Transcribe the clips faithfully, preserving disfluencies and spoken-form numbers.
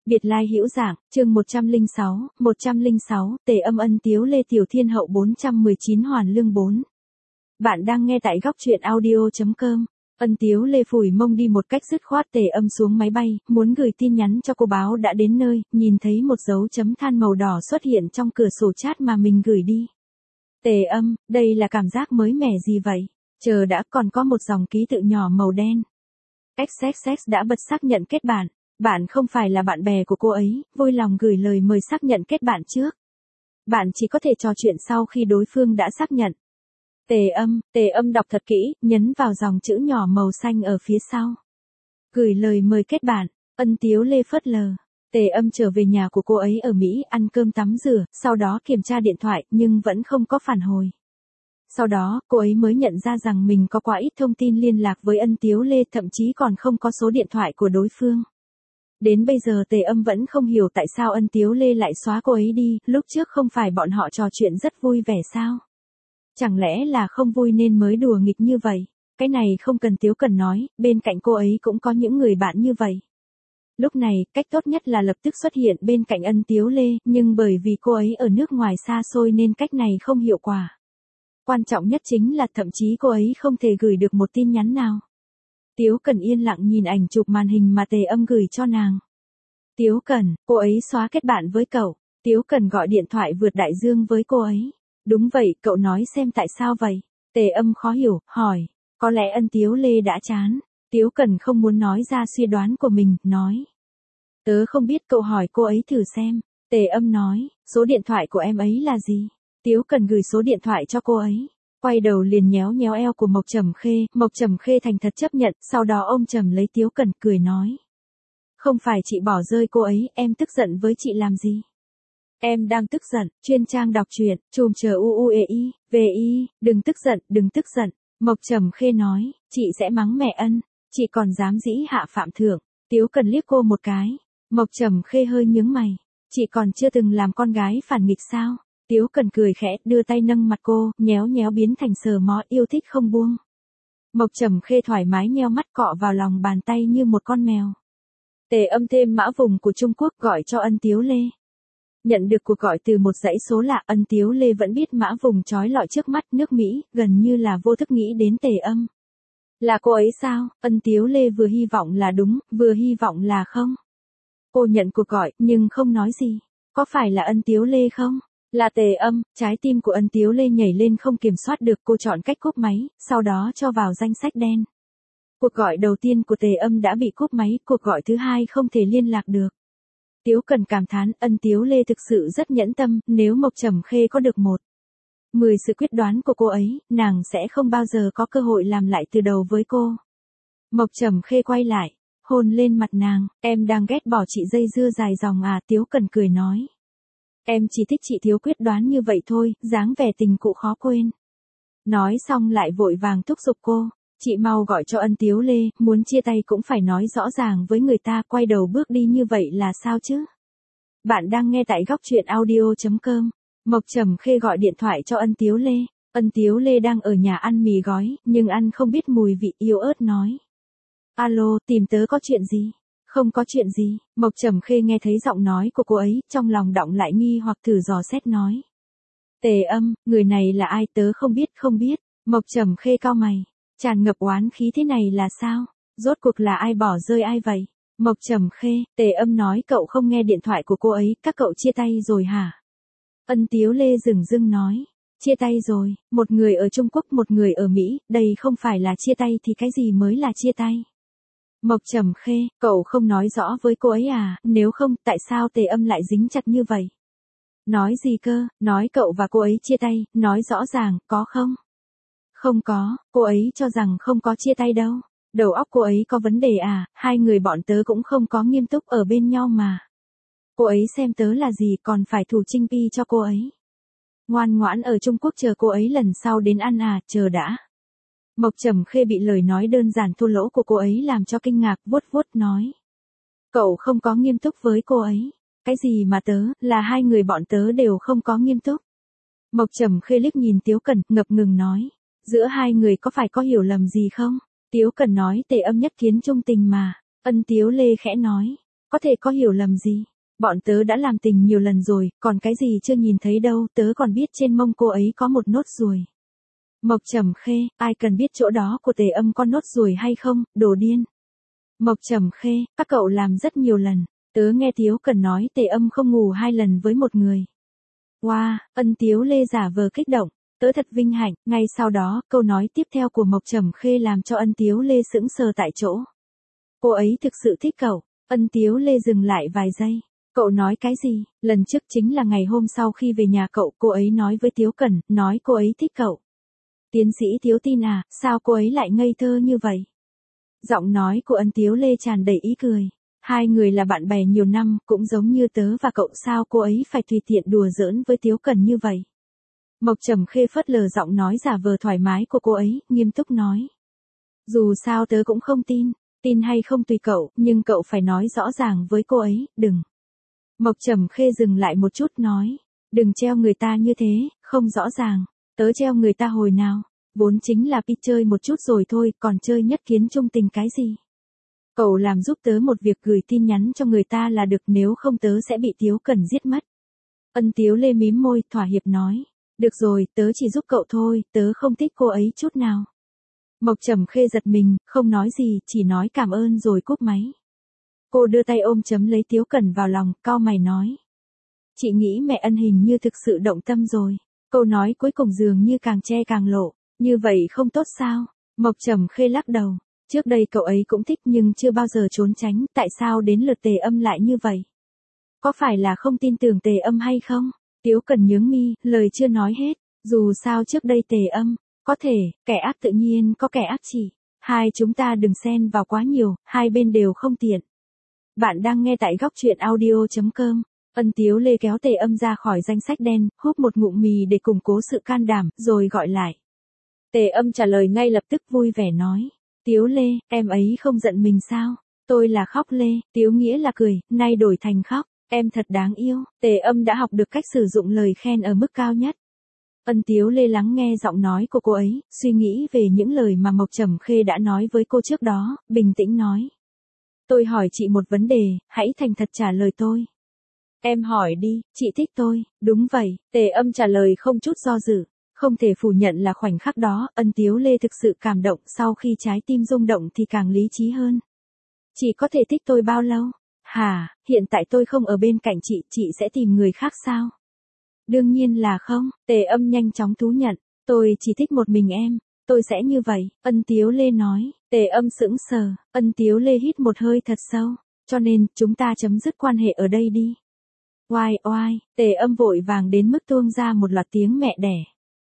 Biệt lai hữu giảng, chương một trăm lẻ sáu, một trăm lẻ sáu, Tề Âm Ân Tiếu Lê Tiểu Thiên Hậu bốn trăm mười chín Hoàn Lương bốn. Bạn đang nghe tại góc truyện audio chấm com. Ân Tiếu Lê phủi mông đi một cách dứt khoát. Tề Âm xuống máy bay, muốn gửi tin nhắn cho cô báo đã đến nơi, nhìn thấy một dấu chấm than màu đỏ xuất hiện trong cửa sổ chat mà mình gửi đi. Tề Âm, đây là cảm giác mới mẻ gì vậy? Chờ đã, còn có một dòng ký tự nhỏ màu đen. ích ích ích đã bật xác nhận kết bạn. Bạn không phải là bạn bè của cô ấy, vui lòng gửi lời mời xác nhận kết bạn trước. Bạn chỉ có thể trò chuyện sau khi đối phương đã xác nhận. Tề Âm, Tề Âm đọc thật kỹ, nhấn vào dòng chữ nhỏ màu xanh ở phía sau. Gửi lời mời kết bạn, Ân Tiếu Lê phớt lờ. Tề Âm trở về nhà của cô ấy ở Mỹ, ăn cơm tắm rửa, sau đó kiểm tra điện thoại nhưng vẫn không có phản hồi. Sau đó, cô ấy mới nhận ra rằng mình có quá ít thông tin liên lạc với Ân Tiếu Lê, thậm chí còn không có số điện thoại của đối phương. Đến bây giờ Tề Âm vẫn không hiểu tại sao Ân Tiếu Lê lại xóa cô ấy đi, lúc trước không phải bọn họ trò chuyện rất vui vẻ sao? Chẳng lẽ là không vui nên mới đùa nghịch như vậy? Cái này không cần Tiếu Cần nói, bên cạnh cô ấy cũng có những người bạn như vậy. Lúc này, cách tốt nhất là lập tức xuất hiện bên cạnh Ân Tiếu Lê, nhưng bởi vì cô ấy ở nước ngoài xa xôi nên cách này không hiệu quả. Quan trọng nhất chính là thậm chí cô ấy không thể gửi được một tin nhắn nào. Tiếu Cần yên lặng nhìn ảnh chụp màn hình mà Tề Âm gửi cho nàng. Tiếu Cần, cô ấy xóa kết bạn với cậu. Tiếu Cần gọi điện thoại vượt đại dương với cô ấy. Đúng vậy, cậu nói xem tại sao vậy? Tề Âm khó hiểu, hỏi. Có lẽ Ân Tiếu Lê đã chán. Tiếu Cần không muốn nói ra suy đoán của mình, nói. Tớ không biết, cậu hỏi cô ấy thử xem. Tề Âm nói, số điện thoại của em ấy là gì? Tiếu Cần gửi số điện thoại cho cô ấy. Quay đầu liền nhéo nhéo eo của Mộc Trầm Khê, Mộc Trầm Khê thành thật chấp nhận, sau đó ôm chầm lấy Tiếu Cần, cười nói. Không phải chị bỏ rơi cô ấy, em tức giận với chị làm gì? Em đang tức giận, chuyên trang đọc truyện, chùm chờ u u e i, về i, đừng tức giận, đừng tức giận. Mộc Trầm Khê nói, chị sẽ mắng mẹ Ân, chị còn dám dĩ hạ phạm thượng. Tiếu Cần liếc cô một cái. Mộc Trầm Khê hơi nhướng mày, chị còn chưa từng làm con gái phản nghịch sao? Tiếu Cần cười khẽ, đưa tay nâng mặt cô, nhéo nhéo biến thành sờ mó, yêu thích không buông. Mộc Trầm Khê thoải mái nheo mắt cọ vào lòng bàn tay như một con mèo. Tề Âm thêm mã vùng của Trung Quốc gọi cho Ân Tiếu Lê. Nhận được cuộc gọi từ một dãy số lạ, Ân Tiếu Lê vẫn biết mã vùng chói lọi trước mắt, nước Mỹ, gần như là vô thức nghĩ đến Tề Âm. Là cô ấy sao? Ân Tiếu Lê vừa hy vọng là đúng, vừa hy vọng là không. Cô nhận cuộc gọi, nhưng không nói gì. Có phải là Ân Tiếu Lê không? Là Tề Âm, trái tim của Ân Tiếu Lê nhảy lên không kiểm soát được, cô chọn cách cúp máy, sau đó cho vào danh sách đen. Cuộc gọi đầu tiên của Tề Âm đã bị cúp máy, cuộc gọi thứ hai không thể liên lạc được. Tiếu Cần cảm thán, Ân Tiếu Lê thực sự rất nhẫn tâm, nếu Mộc Trầm Khê có được một mười sự quyết đoán của cô ấy, nàng sẽ không bao giờ có cơ hội làm lại từ đầu với cô. Mộc Trầm Khê quay lại, hôn lên mặt nàng, em đang ghét bỏ chị dây dưa dài dòng à? Tiếu Cần cười nói. Em chỉ thích chị thiếu quyết đoán như vậy thôi, dáng vẻ tình cụ khó quên. Nói xong lại vội vàng thúc giục cô, chị mau gọi cho Ân Tiếu Lê, muốn chia tay cũng phải nói rõ ràng với người ta, quay đầu bước đi như vậy là sao chứ? Bạn đang nghe tại góc truyện audio chấm com. Mộc Trầm Khê gọi điện thoại cho Ân Tiếu Lê. Ân Tiếu Lê đang ở nhà ăn mì gói, nhưng ăn không biết mùi vị, yếu ớt nói. Alo, tìm tớ có chuyện gì? Không có chuyện gì. Mộc Trầm Khê nghe thấy giọng nói của cô ấy, trong lòng đọng lại nghi hoặc thử dò xét nói. Tề Âm, người này là ai? Tớ không biết, không biết. Mộc Trầm Khê cau mày, tràn ngập oán khí, thế này là sao? Rốt cuộc là ai bỏ rơi ai vậy? Mộc Trầm Khê, Tề Âm nói cậu không nghe điện thoại của cô ấy, các cậu chia tay rồi hả? Ân Tiếu Lê dửng dưng nói. Chia tay rồi, một người ở Trung Quốc, một người ở Mỹ, đây không phải là chia tay thì cái gì mới là chia tay? Mộc Trầm Khê, cậu không nói rõ với cô ấy à? Nếu không, tại sao Tề Âm lại dính chặt như vậy? Nói gì cơ? Nói cậu và cô ấy chia tay, nói rõ ràng, có không? Không có, cô ấy cho rằng không có chia tay đâu. Đầu óc cô ấy có vấn đề à? Hai người bọn tớ cũng không có nghiêm túc ở bên nhau mà. Cô ấy xem tớ là gì, còn phải thủ trinh pi cho cô ấy. Ngoan ngoãn ở Trung Quốc chờ cô ấy lần sau đến ăn à? Chờ đã. Mộc Trầm Khê bị lời nói đơn giản thô lỗ của cô ấy làm cho kinh ngạc, vuốt vuốt nói. Cậu không có nghiêm túc với cô ấy. Cái gì mà tớ, là hai người bọn tớ đều không có nghiêm túc. Mộc Trầm Khê liếc nhìn Tiếu Cần, ngập ngừng nói. Giữa hai người có phải có hiểu lầm gì không? Tiếu Cần nói Tề Âm nhất kiến trung tình mà. Ân Tiếu Lê khẽ nói. có thể có hiểu lầm gì? Bọn tớ đã làm tình nhiều lần rồi, còn cái gì chưa nhìn thấy đâu, tớ còn biết trên mông cô ấy có một nốt ruồi. Mộc Trầm Khê, ai cần biết chỗ đó của Tề Âm có nốt ruồi hay không, đồ điên. Mộc Trầm Khê, các cậu làm rất nhiều lần, tớ nghe Tiếu Cần nói Tề Âm không ngủ hai lần với một người. Wow, Ân Tiếu Lê giả vờ kích động, tớ thật vinh hạnh, ngay sau đó, câu nói tiếp theo của Mộc Trầm Khê làm cho Ân Tiếu Lê sững sờ tại chỗ. Cô ấy thực sự thích cậu, Ân Tiếu Lê dừng lại vài giây. Cậu nói cái gì? Lần trước chính là ngày hôm sau khi về nhà cậu, cô ấy nói với Tiếu Cẩn, nói cô ấy thích cậu. Tiến sĩ Tiếu tin à, sao cô ấy lại ngây thơ như vậy? Giọng nói của Ân Tiếu Lê tràn đầy ý cười. Hai người là bạn bè nhiều năm, cũng giống như tớ và cậu, sao cô ấy phải tùy tiện đùa giỡn với Tiếu Cẩn như vậy? Mộc Trầm Khê phớt lờ giọng nói giả vờ thoải mái của cô ấy, nghiêm túc nói. Dù sao tớ cũng không tin, tin hay không tùy cậu, nhưng cậu phải nói rõ ràng với cô ấy, đừng. Mộc Trầm Khê dừng lại một chút nói, đừng treo người ta như thế, không rõ ràng, tớ treo người ta hồi nào, vốn chính là đi chơi một chút rồi thôi, còn chơi nhất kiến trung tình cái gì. Cậu làm giúp tớ một việc gửi tin nhắn cho người ta là được, nếu không tớ sẽ bị Tiếu Cẩn giết mất. Ân Tiếu Lê mím môi, thỏa hiệp nói, được rồi, tớ chỉ giúp cậu thôi, tớ không thích cô ấy chút nào. Mộc Trầm Khê giật mình, không nói gì, chỉ nói cảm ơn rồi cúp máy. Cô đưa tay ôm chấm lấy Tiếu Cẩn vào lòng, cau mày nói. Chị nghĩ mẹ Ân hình như thực sự động tâm rồi. Câu nói cuối cùng dường như càng che càng lộ, như vậy không tốt sao? Mộc Trầm Khê lắc đầu. Trước đây cậu ấy cũng thích nhưng chưa bao giờ trốn tránh, tại sao đến lượt Tề Âm lại như vậy? Có phải là không tin tưởng Tề Âm hay không? Tiếu Cẩn nhướng mi, lời chưa nói hết. Dù sao trước đây Tề Âm, có thể, kẻ ác tự nhiên có kẻ ác chỉ. Hai chúng ta đừng xen vào quá nhiều, hai bên đều không tiện. Bạn đang nghe tại góc truyện audio chấm com. Ân Tiếu Lê kéo Tề Âm ra khỏi danh sách đen, húp một ngụm mì để củng cố sự can đảm, rồi gọi lại. Tề Âm trả lời ngay lập tức vui vẻ nói. Tiếu Lê, em ấy không giận mình sao? Tôi là Khóc Lê, Tiếu Nghĩa là cười, nay đổi thành khóc. Em thật đáng yêu. Tề Âm đã học được cách sử dụng lời khen ở mức cao nhất. Ân Tiếu Lê lắng nghe giọng nói của cô ấy, suy nghĩ về những lời mà Mộc Trầm Khê đã nói với cô trước đó, bình tĩnh nói. Tôi hỏi chị một vấn đề, hãy thành thật trả lời tôi. Em hỏi đi, chị thích tôi, đúng vậy, Tề Âm trả lời không chút do dự. Không thể phủ nhận là khoảnh khắc đó, Ân Tiếu Lê thực sự cảm động, sau khi trái tim rung động thì càng lý trí hơn. Chị có thể thích tôi bao lâu? Hả, hiện tại tôi không ở bên cạnh chị, chị sẽ tìm người khác sao? Đương nhiên là không, Tề Âm nhanh chóng thú nhận, tôi chỉ thích một mình em, tôi sẽ như vậy, Ân Tiếu Lê nói. Tề Âm sững sờ, Ân Tiếu Lê hít một hơi thật sâu, cho nên, chúng ta chấm dứt quan hệ ở đây đi. Oai oai, Tề Âm vội vàng đến mức tuông ra một loạt tiếng mẹ đẻ.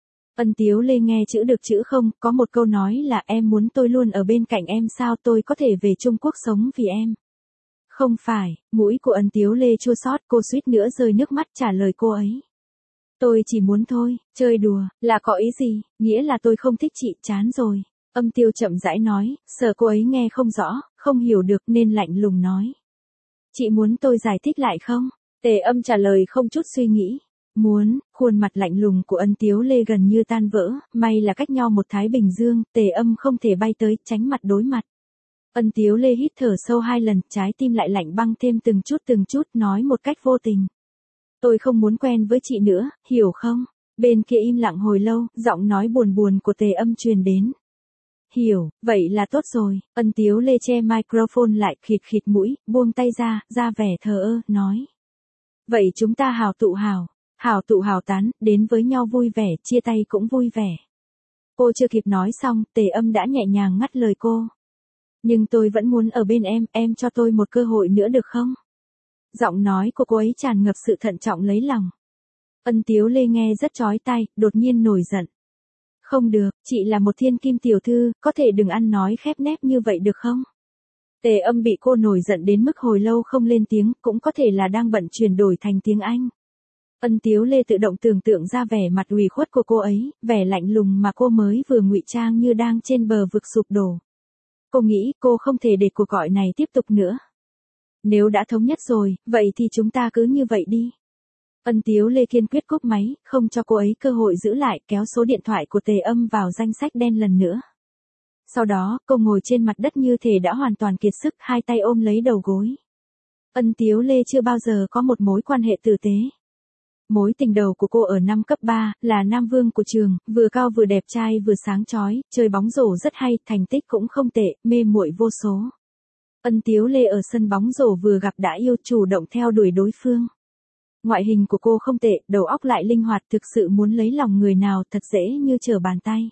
Ân Tiếu Lê nghe chữ được chữ không, có một câu nói là em muốn tôi luôn ở bên cạnh em sao, tôi có thể về Trung Quốc sống vì em. Không phải, mũi của Ân Tiếu Lê chua xót, cô suýt nữa rơi nước mắt trả lời cô ấy. Tôi chỉ muốn thôi, chơi đùa, là có ý gì, nghĩa là tôi không thích chị, chán rồi. Âm Tiêu chậm rãi nói, sợ cô ấy nghe không rõ, không hiểu được nên lạnh lùng nói. Chị muốn tôi giải thích lại không? Tề Âm trả lời không chút suy nghĩ. Muốn, khuôn mặt lạnh lùng của Ân Tiếu Lê gần như tan vỡ, may là cách nhau một Thái Bình Dương, Tề Âm không thể bay tới, tránh mặt đối mặt. Ân Tiếu Lê hít thở sâu hai lần, trái tim lại lạnh băng thêm từng chút từng chút, nói một cách vô tình. Tôi không muốn quen với chị nữa, hiểu không? Bên kia im lặng hồi lâu, giọng nói buồn buồn của Tề Âm truyền đến. Hiểu, vậy là tốt rồi. Ân Tiếu Lê che microphone lại, khịt khịt mũi, buông tay ra, ra vẻ thờ ơ, nói. Vậy chúng ta hào tụ hào, hào tụ hào tán, đến với nhau vui vẻ, chia tay cũng vui vẻ. Cô chưa kịp nói xong, Tề Âm đã nhẹ nhàng ngắt lời cô. Nhưng tôi vẫn muốn ở bên em, em cho tôi một cơ hội nữa được không? Giọng nói của cô ấy tràn ngập sự thận trọng lấy lòng. Ân Tiếu Lê nghe rất chói tai, đột nhiên nổi giận. Không được, chị là một thiên kim tiểu thư, có thể đừng ăn nói khép nép như vậy được không? Tề Âm bị cô nổi giận đến mức hồi lâu không lên tiếng, cũng có thể là đang bận chuyển đổi thành tiếng Anh. Ân Tiếu Lê tự động tưởng tượng ra vẻ mặt ủy khuất của cô ấy, vẻ lạnh lùng mà cô mới vừa ngụy trang như đang trên bờ vực sụp đổ. Cô nghĩ cô không thể để cuộc gọi này tiếp tục nữa. Nếu đã thống nhất rồi, vậy thì chúng ta cứ như vậy đi. Ân Tiếu Lê kiên quyết cúp máy, không cho cô ấy cơ hội giữ lại, kéo số điện thoại của Tề Âm vào danh sách đen lần nữa. Sau đó, cô ngồi trên mặt đất như thể đã hoàn toàn kiệt sức, hai tay ôm lấy đầu gối. Ân Tiếu Lê chưa bao giờ có một mối quan hệ tử tế. Mối tình đầu của cô ở năm cấp ba, là nam vương của trường, vừa cao vừa đẹp trai vừa sáng chói, chơi bóng rổ rất hay, thành tích cũng không tệ, mê muội vô số. Ân Tiếu Lê ở sân bóng rổ vừa gặp đã yêu, chủ động theo đuổi đối phương. Ngoại hình của cô không tệ, đầu óc lại linh hoạt, thực sự muốn lấy lòng người nào thật dễ như trở bàn tay.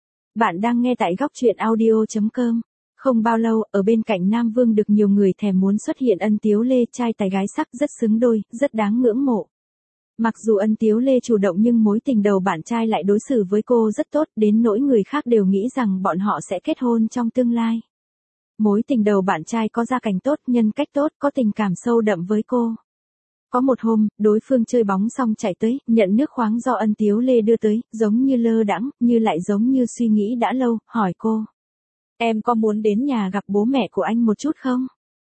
Bạn đang nghe tại góc truyện audio chấm com. Không bao lâu, ở bên cạnh Nam Vương được nhiều người thèm muốn xuất hiện Ân Tiếu Lê, trai tài gái sắc, rất xứng đôi, rất đáng ngưỡng mộ. Mặc dù Ân Tiếu Lê chủ động nhưng mối tình đầu bạn trai lại đối xử với cô rất tốt, đến nỗi người khác đều nghĩ rằng bọn họ sẽ kết hôn trong tương lai. Mối tình đầu bạn trai có gia cảnh tốt, nhân cách tốt, có tình cảm sâu đậm với cô. Có một hôm, đối phương chơi bóng xong chạy tới, nhận nước khoáng do Ân Tiếu Lê đưa tới, giống như lơ đãng, như lại giống như suy nghĩ đã lâu, hỏi cô. Em có muốn đến nhà gặp bố mẹ của anh một chút không?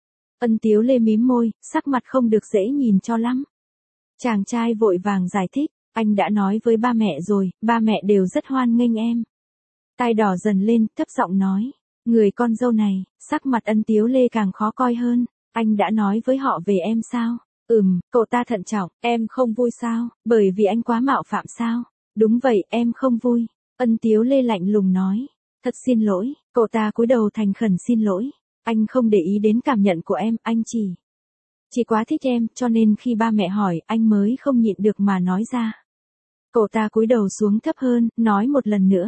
Ân Tiếu Lê mím môi, sắc mặt không được dễ nhìn cho lắm. Chàng trai vội vàng giải thích, anh đã nói với ba mẹ rồi, ba mẹ đều rất hoan nghênh em. Tai đỏ dần lên, thấp giọng nói, người con dâu này, sắc mặt Ân Tiếu Lê càng khó coi hơn, anh đã nói với họ về em sao? Ừm, cậu ta thận trọng, em không vui sao, bởi vì anh quá mạo phạm sao? Đúng vậy, em không vui. Ân Tiếu Lê lạnh lùng nói, thật xin lỗi, cậu ta cúi đầu thành khẩn xin lỗi, anh không để ý đến cảm nhận của em, anh chỉ... Chỉ quá thích em, cho nên khi ba mẹ hỏi, anh mới không nhịn được mà nói ra. Cậu ta cúi đầu xuống thấp hơn, nói một lần nữa.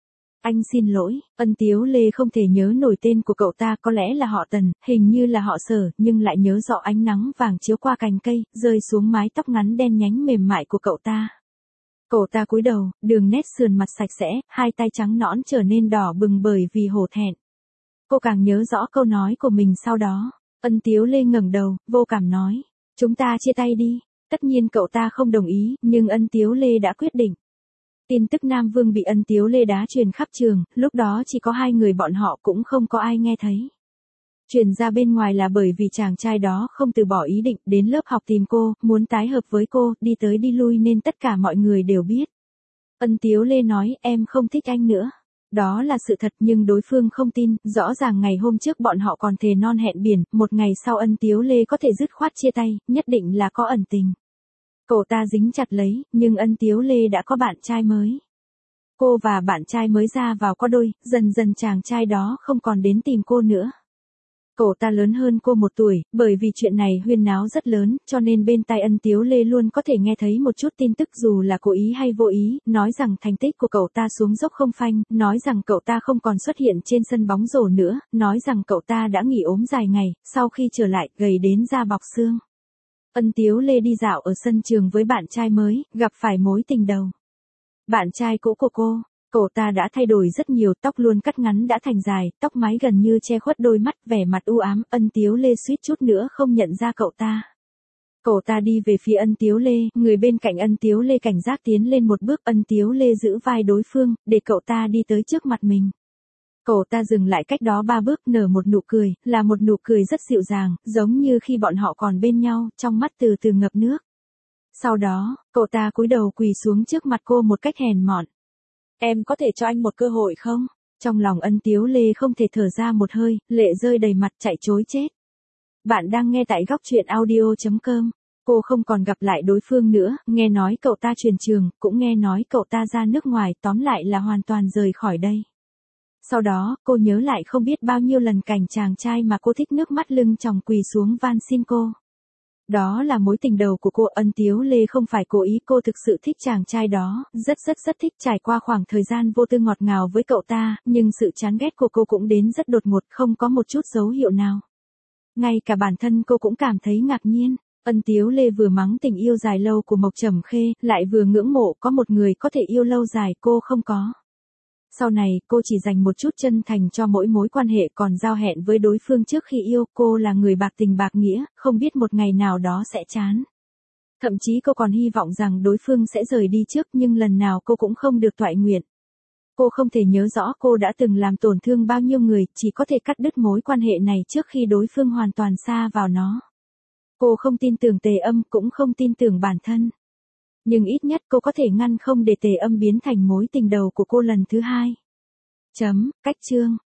Anh xin lỗi, Ân Tiếu Lê không thể nhớ nổi tên của cậu ta, có lẽ là họ Tần, hình như là họ Sở, nhưng lại nhớ rõ ánh nắng vàng chiếu qua cành cây, rơi xuống mái tóc ngắn đen nhánh mềm mại của cậu ta. Cậu ta cúi đầu, đường nét sườn mặt sạch sẽ, hai tay trắng nõn trở nên đỏ bừng bởi vì hổ thẹn. Cô càng nhớ rõ câu nói của mình sau đó. Ân Tiếu Lê ngẩng đầu, vô cảm nói, chúng ta chia tay đi. Tất nhiên cậu ta không đồng ý, nhưng Ân Tiếu Lê đã quyết định. Tin tức Nam Vương bị Ân Tiếu Lê đá truyền khắp trường, lúc đó chỉ có hai người bọn họ, cũng không có ai nghe thấy. Truyền ra bên ngoài là bởi vì chàng trai đó không từ bỏ ý định, đến lớp học tìm cô, muốn tái hợp với cô, đi tới đi lui nên tất cả mọi người đều biết. Ân Tiếu Lê nói, em không thích anh nữa. Đó là sự thật nhưng đối phương không tin, rõ ràng ngày hôm trước bọn họ còn thề non hẹn biển, một ngày sau Ân Tiếu Lê có thể dứt khoát chia tay, nhất định là có ẩn tình. Cậu ta dính chặt lấy, nhưng Ân Tiếu Lê đã có bạn trai mới. Cô và bạn trai mới ra vào có đôi, dần dần chàng trai đó không còn đến tìm cô nữa. Cậu ta lớn hơn cô một tuổi, bởi vì chuyện này huyên náo rất lớn, cho nên bên tai Ân Tiếu Lê luôn có thể nghe thấy một chút tin tức dù là cố ý hay vô ý, nói rằng thành tích của cậu ta xuống dốc không phanh, nói rằng cậu ta không còn xuất hiện trên sân bóng rổ nữa, nói rằng cậu ta đã nghỉ ốm dài ngày, sau khi trở lại, gầy đến da bọc xương. Ân Tiếu Lê đi dạo ở sân trường với bạn trai mới, gặp phải mối tình đầu. Bạn trai cũ của cô. Cậu ta đã thay đổi rất nhiều, tóc luôn cắt ngắn đã thành dài, tóc mái gần như che khuất đôi mắt, vẻ mặt u ám, Ân Tiếu Lê suýt chút nữa không nhận ra cậu ta. Cậu ta đi về phía Ân Tiếu Lê, người bên cạnh Ân Tiếu Lê cảnh giác tiến lên một bước, Ân Tiếu Lê giữ vai đối phương, để cậu ta đi tới trước mặt mình. Cậu ta dừng lại cách đó ba bước, nở một nụ cười, là một nụ cười rất dịu dàng, giống như khi bọn họ còn bên nhau, trong mắt từ từ ngập nước. Sau đó, cậu ta cúi đầu quỳ xuống trước mặt cô một cách hèn mọn. Em có thể cho anh một cơ hội không? Trong lòng Ân Tiếu Lê không thể thở ra một hơi, lệ rơi đầy mặt chạy trối chết. Bạn đang nghe tại góc truyện audio chấm com. Cô không còn gặp lại đối phương nữa, nghe nói cậu ta chuyển trường, cũng nghe nói cậu ta ra nước ngoài, tóm lại là hoàn toàn rời khỏi đây. Sau đó, cô nhớ lại không biết bao nhiêu lần cảnh chàng trai mà cô thích nước mắt lưng tròng quỳ xuống van xin cô. Đó là mối tình đầu của cô. Ân Tiếu Lê không phải cố ý, cô thực sự thích chàng trai đó, rất rất rất thích. Trải qua khoảng thời gian vô tư ngọt ngào với cậu ta, nhưng sự chán ghét của cô cũng đến rất đột ngột, không có một chút dấu hiệu nào. Ngay cả bản thân cô cũng cảm thấy ngạc nhiên. Ân Tiếu Lê vừa mắng tình yêu dài lâu của Mộc Trầm Khê, lại vừa ngưỡng mộ có một người có thể yêu lâu dài, cô không có. Sau này, cô chỉ dành một chút chân thành cho mỗi mối quan hệ, còn giao hẹn với đối phương trước khi yêu. Cô là người bạc tình bạc nghĩa, không biết một ngày nào đó sẽ chán. Thậm chí cô còn hy vọng rằng đối phương sẽ rời đi trước, nhưng lần nào cô cũng không được toại nguyện. Cô không thể nhớ rõ cô đã từng làm tổn thương bao nhiêu người, chỉ có thể cắt đứt mối quan hệ này trước khi đối phương hoàn toàn sa vào nó. Cô không tin tưởng Tề Âm, cũng không tin tưởng bản thân. Nhưng ít nhất cô có thể ngăn không để Tề Âm biến thành mối tình đầu của cô lần thứ hai. Chấm, cách chương.